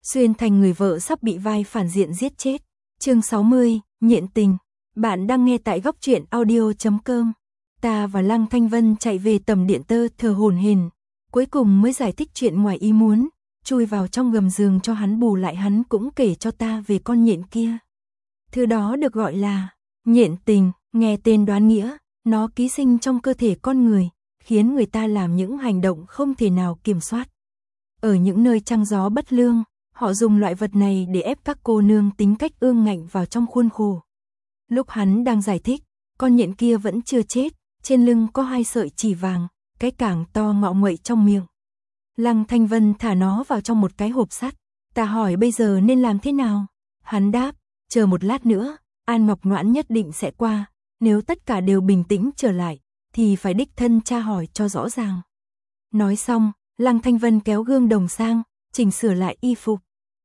xuyên thành người vợ sắp bị vai phản diện giết chết. Chương 60, Nhện tình. Bạn đang nghe tại góc truyện audio.com. Ta và Lăng Thanh Vân chạy về tầm điện tơ thờ hổn hển, cuối cùng mới giải thích chuyện ngoài ý muốn, chui vào trong gầm giường cho hắn bù lại hắn cũng kể cho ta về con nhện kia. Thứ đó được gọi là nhện tình, nghe tên đoán nghĩa, nó ký sinh trong cơ thể con người, khiến người ta làm những hành động không thể nào kiểm soát. Ở những nơi trăng gió bất lương, họ dùng loại vật này để ép các cô nương tính cách ương ngạnh vào trong khuôn khổ. Lúc hắn đang giải thích, con nhện kia vẫn chưa chết, trên lưng có 2 sợi chỉ vàng, cái càng to ngọ nguậy trong miệng. Lăng Thanh Vân thả nó vào trong một cái hộp sắt. Ta hỏi bây giờ nên làm thế nào? Hắn đáp, chờ một lát nữa, An Ngọc Noãn nhất định sẽ qua, nếu tất cả đều bình tĩnh trở lại, thì phải đích thân tra hỏi cho rõ ràng. Nói xong, Lăng Thanh Vân kéo gương đồng sang, chỉnh sửa lại y phục.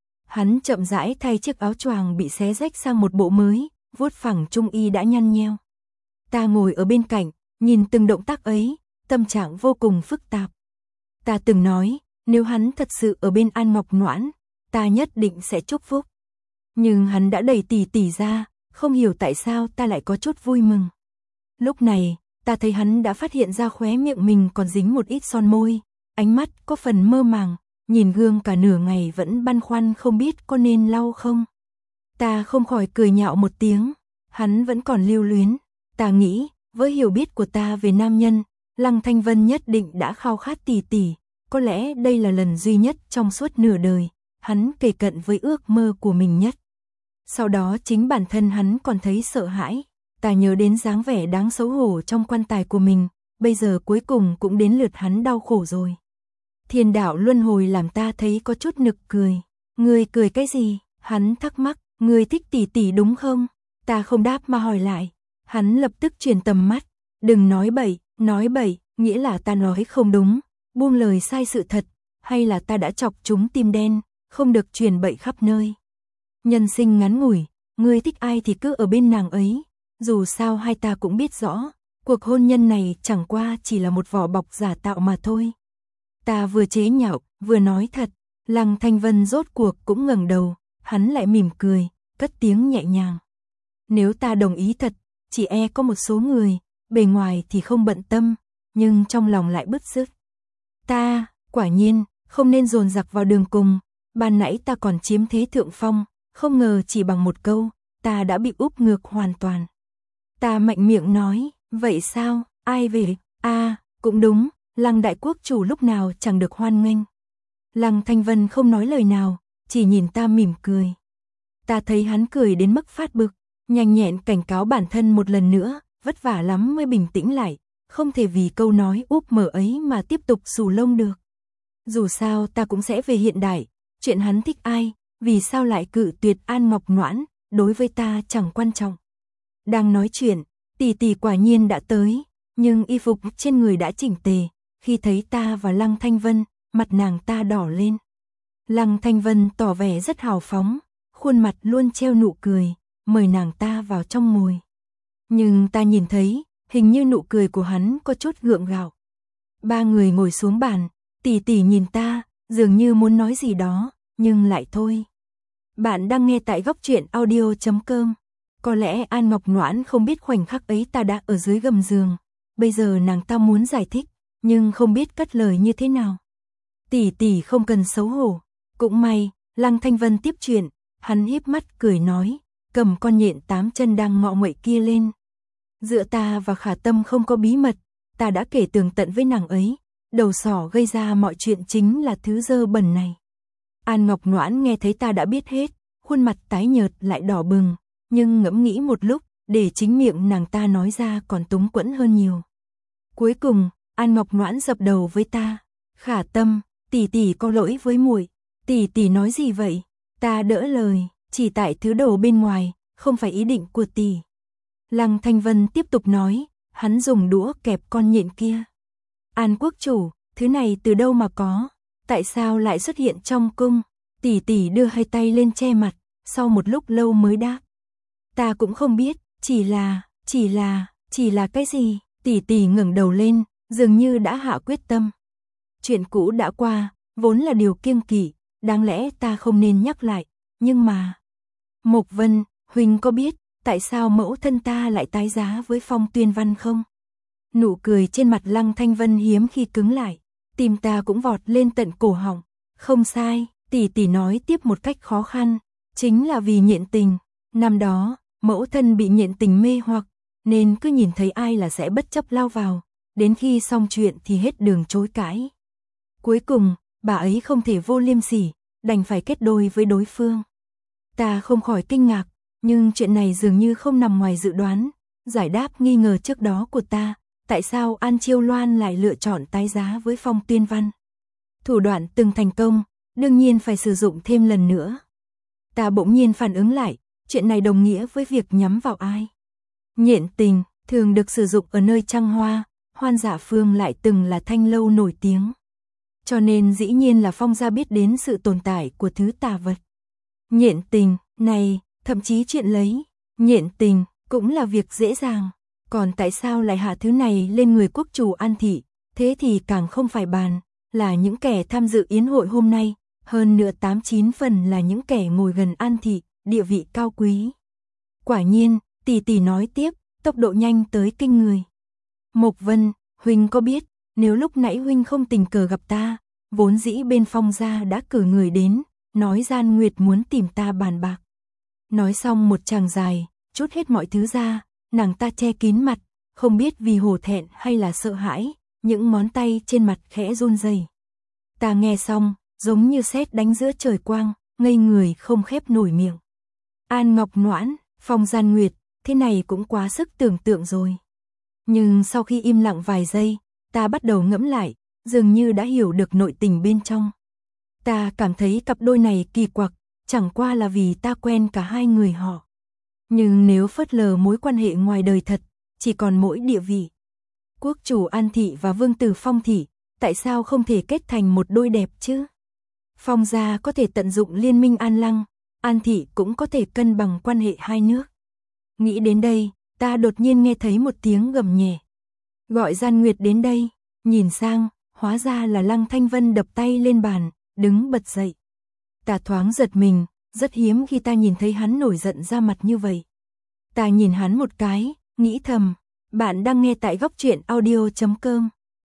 Hắn chậm rãi thay chiếc áo choàng bị xé rách sang một bộ mới, vuốt phẳng trung y đã nhăn nheo. Ta ngồi ở bên cạnh, nhìn từng động tác ấy, tâm trạng vô cùng phức tạp. Ta từng nói, nếu hắn thật sự ở bên An Ngọc Noãn, ta nhất định sẽ chúc phúc. Nhưng hắn đã đẩy tỷ tỷ ra, không hiểu tại sao ta lại có chút vui mừng. Lúc này, ta thấy hắn đã phát hiện ra khóe miệng mình còn dính một ít son môi, ánh mắt có phần mơ màng, nhìn gương cả nửa ngày vẫn băn khoăn không biết có nên lau không. Ta không khỏi cười nhạo một tiếng, hắn vẫn còn lưu luyến. Ta nghĩ, với hiểu biết của ta về nam nhân, Lăng Thanh Vân nhất định đã khao khát tỷ tỷ, có lẽ đây là lần duy nhất trong suốt nửa đời, hắn kề cận với ước mơ của mình nhất. Sau đó chính bản thân hắn còn thấy sợ hãi, ta nhớ đến dáng vẻ đáng xấu hổ trong quan tài của mình, bây giờ cuối cùng cũng đến lượt hắn đau khổ rồi. Thiên đạo luân hồi làm ta thấy có chút nực cười. Ngươi cười cái gì? Hắn thắc mắc, ngươi thích tỷ tỷ đúng không? Ta không đáp mà hỏi lại. Hắn lập tức chuyển tầm mắt, đừng nói bậy, nghĩa là ta nói không đúng, buông lời sai sự thật, hay là ta đã chọc chúng tim đen, không được truyền bậy khắp nơi. Nhân sinh ngắn ngủi, ngươi thích ai thì cứ ở bên nàng ấy, dù sao hai ta cũng biết rõ, cuộc hôn nhân này chẳng qua chỉ là một vỏ bọc giả tạo mà thôi. Ta vừa chế nhạo, vừa nói thật, Lăng Thanh Vân rốt cuộc cũng ngẩng đầu, hắn lại mỉm cười, cất tiếng nhẹ nhàng. Nếu ta đồng ý thật, chỉ e có một số người, bề ngoài thì không bận tâm, nhưng trong lòng lại bứt rứt. Ta, quả nhiên, không nên dồn dặc vào đường cùng, ban nãy ta còn chiếm thế thượng phong, không ngờ chỉ bằng một câu, ta đã bị úp ngược hoàn toàn. Ta mạnh miệng nói, vậy sao, ai về? Cũng đúng, Lăng đại quốc chủ lúc nào chẳng được hoan nghênh. Lăng Thanh Vân không nói lời nào, chỉ nhìn ta mỉm cười. Ta thấy hắn cười đến mức phát bực, nhanh nhẹn cảnh cáo bản thân một lần nữa, vất vả lắm mới bình tĩnh lại, không thể vì câu nói úp mở ấy mà tiếp tục xù lông được. Dù sao ta cũng sẽ về hiện đại, chuyện hắn thích ai, vì sao lại cự tuyệt An Ngọc Noãn, đối với ta chẳng quan trọng. Đang nói chuyện, tỷ tỷ quả nhiên đã tới, nhưng y phục trên người đã chỉnh tề, khi thấy ta và Lăng Thanh Vân, mặt nàng ta đỏ lên. Lăng Thanh Vân tỏ vẻ rất hào phóng, khuôn mặt luôn treo nụ cười, mời nàng ta vào trong ngồi. Nhưng ta nhìn thấy, hình như nụ cười của hắn có chút gượng gạo. Ba người ngồi xuống bàn, tỷ tỷ nhìn ta, dường như muốn nói gì đó, nhưng lại thôi. Bạn đang nghe tại góc truyện audio.com. Có lẽ An Ngọc Noãn không biết khoảnh khắc ấy ta đã ở dưới gầm giường. Bây giờ nàng ta muốn giải thích, nhưng không biết cất lời như thế nào. Tỷ tỷ không cần xấu hổ. Cũng may, Lăng Thanh Vân tiếp chuyện, hắn híp mắt cười nói, cầm con nhện 8 chân đang ngọ nguậy kia lên. Giữa ta và Khả Tâm không có bí mật, ta đã kể tường tận với nàng ấy, đầu sỏ gây ra mọi chuyện chính là thứ dơ bẩn này. An Ngọc Noãn nghe thấy ta đã biết hết, khuôn mặt tái nhợt lại đỏ bừng, nhưng ngẫm nghĩ một lúc, để chính miệng nàng ta nói ra còn túng quẫn hơn nhiều. Cuối cùng, An Ngọc Noãn dập đầu với ta, Khả Tâm, tỷ tỷ có lỗi với muội. Tỷ tỷ nói gì vậy? Ta đỡ lời, chỉ tại thứ đồ bên ngoài, không phải ý định của tỷ. Lăng Thanh Vân tiếp tục nói, hắn dùng đũa kẹp con nhện kia. An quốc chủ, thứ này từ đâu mà có? Tại sao lại xuất hiện trong cung? Tỷ tỷ đưa hai tay lên che mặt, sau một lúc lâu mới đáp. Ta cũng không biết, chỉ là cái gì? Tỷ tỷ ngẩng đầu lên, dường như đã hạ quyết tâm. Chuyện cũ đã qua, vốn là điều kiêng kỵ, đáng lẽ ta không nên nhắc lại, nhưng mà... Mộc Vân, huynh có biết, tại sao mẫu thân ta lại tái giá với Phong Tuyên Văn không? Nụ cười trên mặt Lăng Thanh Vân hiếm khi cứng lại, tim ta cũng vọt lên tận cổ họng. Không sai, tỷ tỷ nói tiếp một cách khó khăn, chính là vì Nhện Tình. Năm đó, mẫu thân bị Nhện Tình mê hoặc, nên cứ nhìn thấy ai là sẽ bất chấp lao vào, đến khi xong chuyện thì hết đường chối cãi. Cuối cùng, bà ấy không thể vô liêm sỉ, đành phải kết đôi với đối phương. Ta không khỏi kinh ngạc, nhưng chuyện này dường như không nằm ngoài dự đoán, giải đáp nghi ngờ trước đó của ta, tại sao An Chiêu Loan lại lựa chọn tái giá với Phong Tuyên Văn. Thủ đoạn từng thành công, đương nhiên phải sử dụng thêm lần nữa. Ta bỗng nhiên phản ứng lại, chuyện này đồng nghĩa với việc nhắm vào ai. Nhện Tình, thường được sử dụng ở nơi trăng hoa, Hoan Dạ Phương lại từng là thanh lâu nổi tiếng. Cho nên dĩ nhiên là Phong gia biết đến sự tồn tại của thứ tà vật. Nhện Tình, này, thậm chí chuyện lấy Nhện Tình cũng là việc dễ dàng. Còn tại sao lại hạ thứ này lên người quốc chủ An Thị, thế thì càng không phải bàn, là những kẻ tham dự yến hội hôm nay, hơn nữa 8-9 phần là những kẻ ngồi gần An Thị, địa vị cao quý. Quả nhiên, tỷ tỷ nói tiếp, tốc độ nhanh tới kinh người. Mộc Vân, huynh có biết, nếu lúc nãy huynh không tình cờ gặp ta, vốn dĩ bên Phong gia đã cử người đến, nói Gian Nguyệt muốn tìm ta bàn bạc. Nói xong một tràng dài, chút hết mọi thứ ra, nàng ta che kín mặt, không biết vì hổ thẹn hay là sợ hãi, những ngón tay trên mặt khẽ run rẩy. Ta nghe xong, giống như sét đánh giữa trời quang, ngây người không khép nổi miệng. An Ngọc Noãn, Phong Gian Nguyệt, thế này cũng quá sức tưởng tượng rồi. Nhưng sau khi im lặng vài giây, ta bắt đầu ngẫm lại, dường như đã hiểu được nội tình bên trong. Ta cảm thấy cặp đôi này kỳ quặc, chẳng qua là vì ta quen cả hai người họ. Nhưng nếu phớt lờ mối quan hệ ngoài đời thật, chỉ còn mỗi địa vị. Quốc chủ An Thị và vương tử Phong Thị, tại sao không thể kết thành một đôi đẹp chứ? Phong gia có thể tận dụng liên minh An Lăng, An Thị cũng có thể cân bằng quan hệ hai nước. Nghĩ đến đây, ta đột nhiên nghe thấy một tiếng gầm nhẹ. Gọi Gian Nguyệt đến đây, nhìn sang, hóa ra là Lăng Thanh Vân đập tay lên bàn, đứng bật dậy. Ta thoáng giật mình, rất hiếm khi ta nhìn thấy hắn nổi giận ra mặt như vậy. Ta nhìn hắn một cái, nghĩ thầm, bạn đang nghe tại góc truyện audio.com.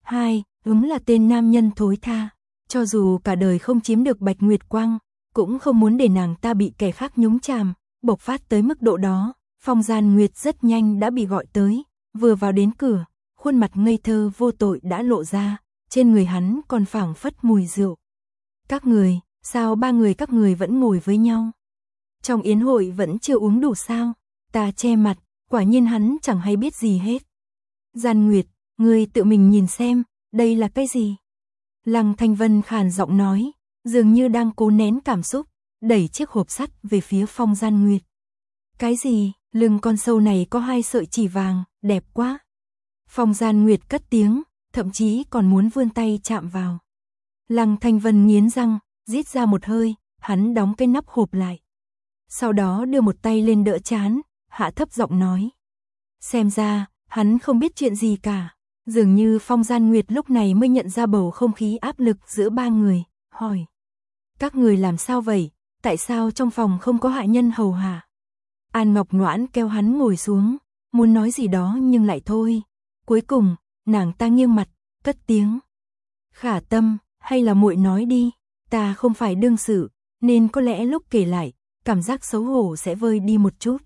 Là tên nam nhân thối tha, cho dù cả đời không chiếm được Bạch Nguyệt Quang, cũng không muốn để nàng ta bị kẻ khác nhúng chàm, bộc phát tới mức độ đó. Phong Gian Nguyệt rất nhanh đã bị gọi tới, vừa vào đến cửa, khuôn mặt ngây thơ vô tội đã lộ ra, trên người hắn còn phảng phất mùi rượu. Các người, sao ba người các người vẫn ngồi với nhau? Trong yến hội vẫn chưa uống đủ sao? Ta che mặt, quả nhiên hắn chẳng hay biết gì hết. Gian Nguyệt, ngươi tự mình nhìn xem, đây là cái gì? Lăng Thanh Vân khàn giọng nói, dường như đang cố nén cảm xúc, đẩy chiếc hộp sắt về phía Phong Gian Nguyệt. Cái gì? Lưng con sâu này có 2 sợi chỉ vàng, đẹp quá. Phong Gian Nguyệt cất tiếng, thậm chí còn muốn vươn tay chạm vào. Lăng Thanh Vân nghiến răng, rít ra một hơi, hắn đóng cái nắp hộp lại. Sau đó đưa một tay lên đỡ trán, hạ thấp giọng nói. Xem ra, hắn không biết chuyện gì cả. Dường như Phong Gian Nguyệt lúc này mới nhận ra bầu không khí áp lực giữa ba người, hỏi. Các người làm sao vậy? Tại sao trong phòng không có hạ nhân hầu hạ? An Ngọc Noãn kéo hắn ngồi xuống, muốn nói gì đó nhưng lại thôi. Cuối cùng, nàng ta nghiêng mặt, cất tiếng. Khả Tâm, hay là muội nói đi, ta không phải đương sự, nên có lẽ lúc kể lại, cảm giác xấu hổ sẽ vơi đi một chút.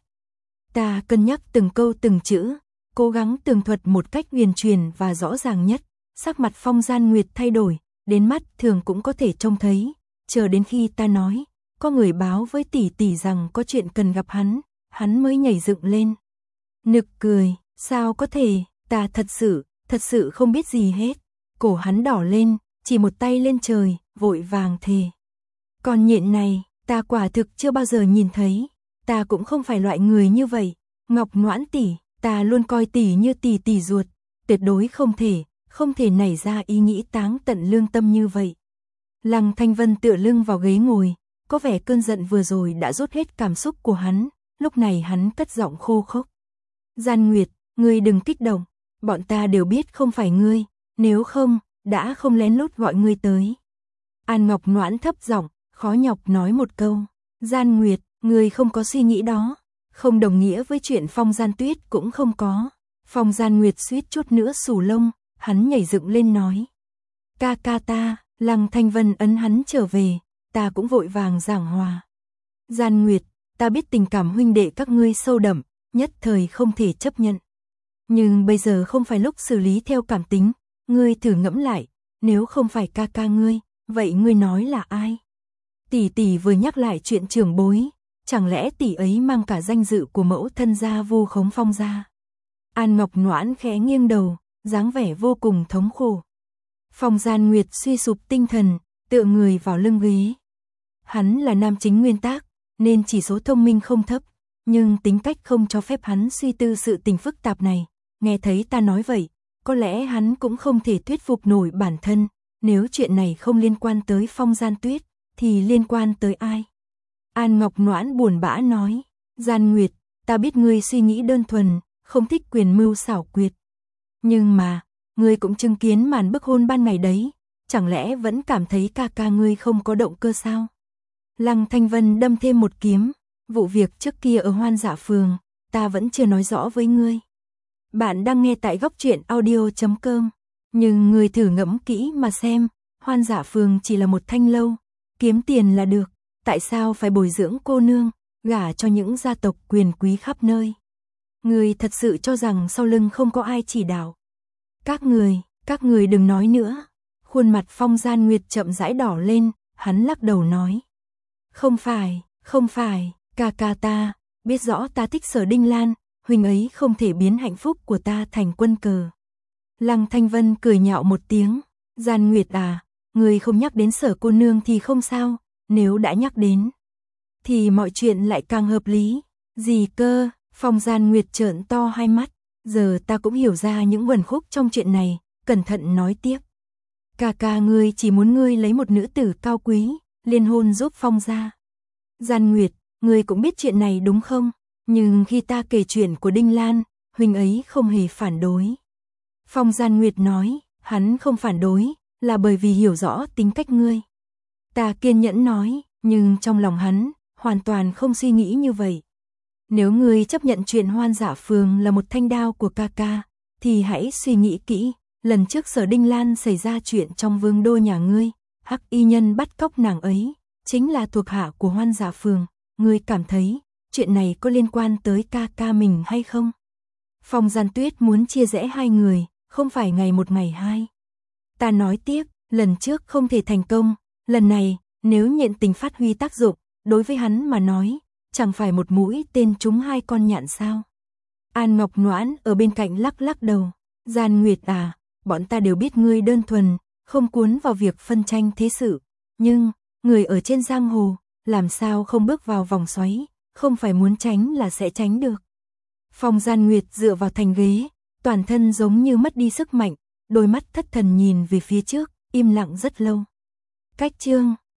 Ta cân nhắc từng câu từng chữ, cố gắng tường thuật một cách huyền truyền và rõ ràng nhất. Sắc mặt Phong Gian Nguyệt thay đổi, đến mắt thường cũng có thể trông thấy. Chờ đến khi ta nói, có người báo với tỷ tỷ rằng có chuyện cần gặp hắn mới nhảy dựng lên. Nực cười, sao có thể, ta thật sự không biết gì hết. Cổ hắn đỏ lên, chỉ một tay lên trời, vội vàng thề. Còn Nhện này, ta quả thực chưa bao giờ nhìn thấy. Ta cũng không phải loại người như vậy. Ngọc Noãn tỷ, ta luôn coi tỷ như tỷ ruột. Tuyệt đối không thể nảy ra ý nghĩ táng tận lương tâm như vậy. Lăng Thanh Vân tựa lưng vào ghế ngồi, có vẻ cơn giận vừa rồi đã rút hết cảm xúc của hắn. Lúc này hắn cất giọng khô khốc. Gian Nguyệt, ngươi đừng kích động, bọn ta đều biết không phải ngươi, nếu không, đã không lén lút gọi ngươi tới. An Ngọc Noãn thấp giọng, khó nhọc nói một câu. Gian Nguyệt, người không có suy nghĩ đó. Không đồng nghĩa với chuyện Phong Gian Tuyết cũng không có. Phong Gian Nguyệt suýt chút nữa xù lông, hắn nhảy dựng lên nói. Ca ca ta, Lăng Thanh Vân ấn hắn trở về, ta cũng vội vàng giảng hòa. Gian Nguyệt, ta biết tình cảm huynh đệ các ngươi sâu đậm, nhất thời không thể chấp nhận. Nhưng bây giờ không phải lúc xử lý theo cảm tính, ngươi thử ngẫm lại, nếu không phải ca ca ngươi, vậy ngươi nói là ai? Tỷ tỷ vừa nhắc lại chuyện trưởng bối, chẳng lẽ tỷ ấy mang cả danh dự của mẫu thân gia vu khống Phong gia? An Ngọc Noãn khẽ nghiêng đầu, dáng vẻ vô cùng thống khổ. Phong Gian Nguyệt suy sụp tinh thần, tựa người vào lưng ghế. Hắn là nam chính nguyên tác, nên chỉ số thông minh không thấp, nhưng tính cách không cho phép hắn suy tư sự tình phức tạp này. Nghe thấy ta nói vậy, có lẽ hắn cũng không thể thuyết phục nổi bản thân, nếu chuyện này không liên quan tới Phong Gian Tuyết, thì liên quan tới ai? An Ngọc Noãn buồn bã nói, Gian Nguyệt, ta biết ngươi suy nghĩ đơn thuần, không thích quyền mưu xảo quyệt. Nhưng mà, ngươi cũng chứng kiến màn bức hôn ban ngày đấy, chẳng lẽ vẫn cảm thấy ca ca ngươi không có động cơ sao? Lăng Thanh Vân đâm thêm một kiếm, vụ việc trước kia ở Hoan Dạ Phường, ta vẫn chưa nói rõ với ngươi. Bạn đang nghe tại góc truyện audio.com, nhưng ngươi thử ngẫm kỹ mà xem, Hoan Dạ Phường chỉ là một thanh lâu, kiếm tiền là được, tại sao phải bồi dưỡng cô nương, gả cho những gia tộc quyền quý khắp nơi? Ngươi thật sự cho rằng sau lưng không có ai chỉ đạo? Các người đừng nói nữa. Khuôn mặt Phong Gian Nguyệt chậm rãi đỏ lên, hắn lắc đầu nói. Không phải, ca ca ta, biết rõ ta thích Sở Đinh Lan, huynh ấy không thể biến hạnh phúc của ta thành quân cờ. Lăng Thanh Vân cười nhạo một tiếng, Gian Nguyệt à, người không nhắc đến Sở cô nương thì không sao, nếu đã nhắc đến, thì mọi chuyện lại càng hợp lý. Gì cơ? Phong Gian Nguyệt trợn to hai mắt, giờ ta cũng hiểu ra những uẩn khúc trong chuyện này, cẩn thận nói tiếp. Ca ca ngươi chỉ muốn ngươi lấy một nữ tử cao quý, liên hôn giúp Phong gia. Gian Nguyệt, ngươi cũng biết chuyện này đúng không? Nhưng khi ta kể chuyện của Đinh Lan, huynh ấy không hề phản đối. Phong Gian Nguyệt nói, hắn không phản đối, là bởi vì hiểu rõ tính cách ngươi. Ta kiên nhẫn nói, nhưng trong lòng hắn, hoàn toàn không suy nghĩ như vậy. Nếu ngươi chấp nhận chuyện Hoan Dạ Phường là một thanh đao của ca ca, thì hãy suy nghĩ kỹ, lần trước Sở Đinh Lan xảy ra chuyện trong vương đô nhà ngươi, hắc y nhân bắt cóc nàng ấy, chính là thuộc hạ của Hoan Dạ Phường, ngươi cảm thấy, chuyện này có liên quan tới ca ca mình hay không? Phong Gian Tuyết muốn chia rẽ hai người, không phải ngày một ngày hai. Ta nói tiếp, lần trước không thể thành công, lần này, nếu nhện tình phát huy tác dụng, đối với hắn mà nói, chẳng phải một mũi tên trúng hai con nhạn sao? An Ngọc Noãn ở bên cạnh lắc lắc đầu, Gian Nguyệt à, bọn ta đều biết ngươi đơn thuần, không cuốn vào việc phân tranh thế sự, nhưng, người ở trên giang hồ, làm sao không bước vào vòng xoáy, không phải muốn tránh là sẽ tránh được. Phong Gian Nguyệt dựa vào thành ghế, toàn thân giống như mất đi sức mạnh, đôi mắt thất thần nhìn về phía trước, im lặng rất lâu. Cách chương